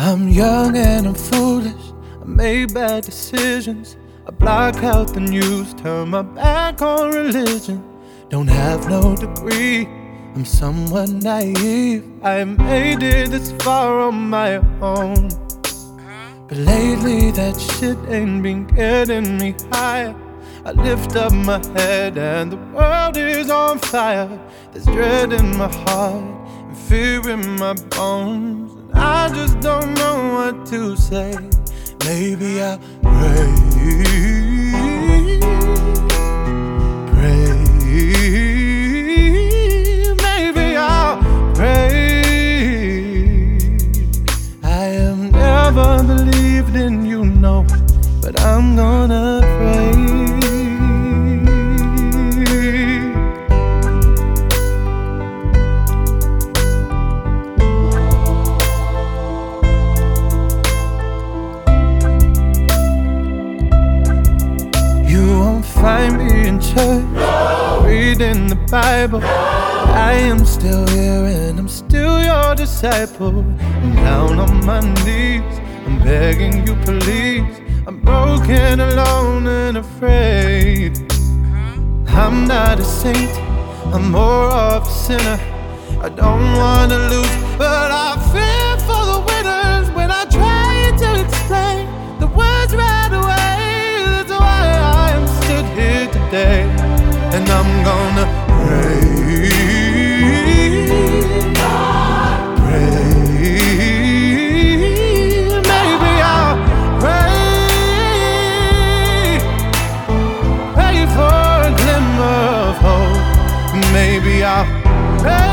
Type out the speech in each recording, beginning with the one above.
I'm young and I'm foolish, I made bad decisions. I block out the news, turn my back on religion. Don't have no degree, I'm somewhat naive. I made it this far on my own, but lately that shit ain't been getting me higher. I lift up my head and the world is on fire. There's dread in my heart and fear in my bones, and I just don't know what to say. Maybe I'll pray, maybe I'll pray. I have never believed in you, no, but I'm gonna pray. Find me in church, reading the Bible. I am still here and I'm still your disciple. I'm down on my knees, I'm begging you please. I'm broken, alone and afraid. I'm not a saint, I'm more of a sinner. I don't wanna lose, but I fear for the winners. When I try to explain the words right away, here today, and I'm gonna pray, maybe I'll pray for a glimmer of hope. Maybe I'll pray.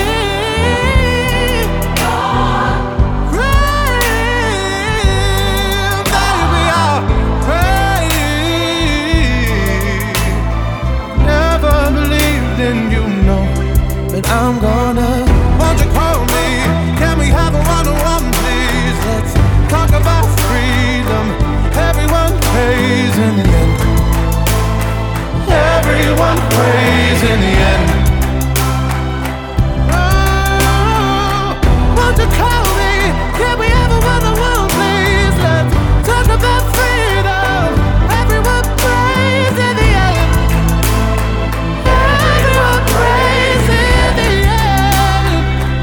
But I'm gonna, won't you call me? Can we have a one-on-one, please? Let's talk about freedom. Everyone prays in the end. Everyone prays in the end. Oh, won't you call me? Can we have a one-on-one, please? Let's talk about freedom. Everyone prays in the end. Everyone prays in the end.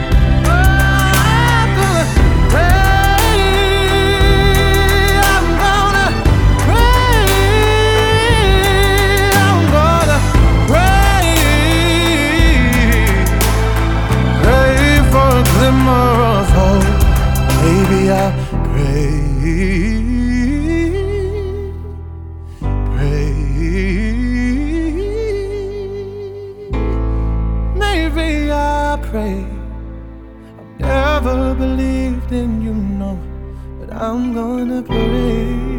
I'm gonna pray. I'm gonna pray. I'm gonna pray. Pray for a glimmer of hope. Maybe I'll pray. Maybe I pray. I've never believed in you, no, but I'm gonna pray.